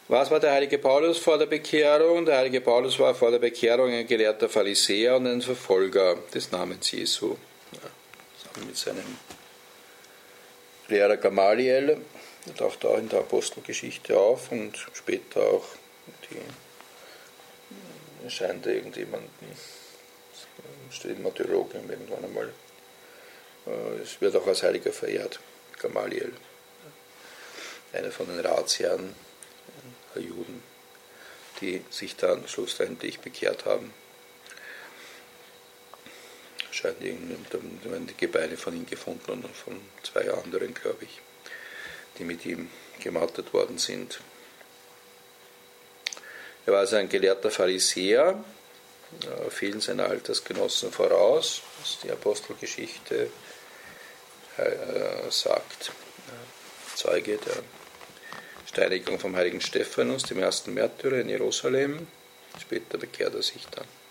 Was war der heilige Paulus vor der Bekehrung? Der heilige Paulus war vor der Bekehrung ein gelehrter Pharisäer und ein Verfolger des Namens Jesu. Zusammen mit seinem Lehrer Gamaliel, der taucht auch in der Apostelgeschichte auf und später auch erscheint irgendjemanden, steht im Martyrologium irgendwann einmal. Es wird auch als Heiliger verehrt, Gamaliel, einer von den Ratsherren der Juden, die sich dann schlussendlich bekehrt haben. Scheint irgendwann die Gebeine von ihm gefunden und von 2 anderen, glaube ich, die mit ihm gemartert worden sind. Er war also ein gelehrter Pharisäer, vielen seiner Altersgenossen voraus, was die Apostelgeschichte sagt. Zeuge der Steinigung vom heiligen Stephanus, dem ersten Märtyrer in Jerusalem. Später bekehrt er sich dann.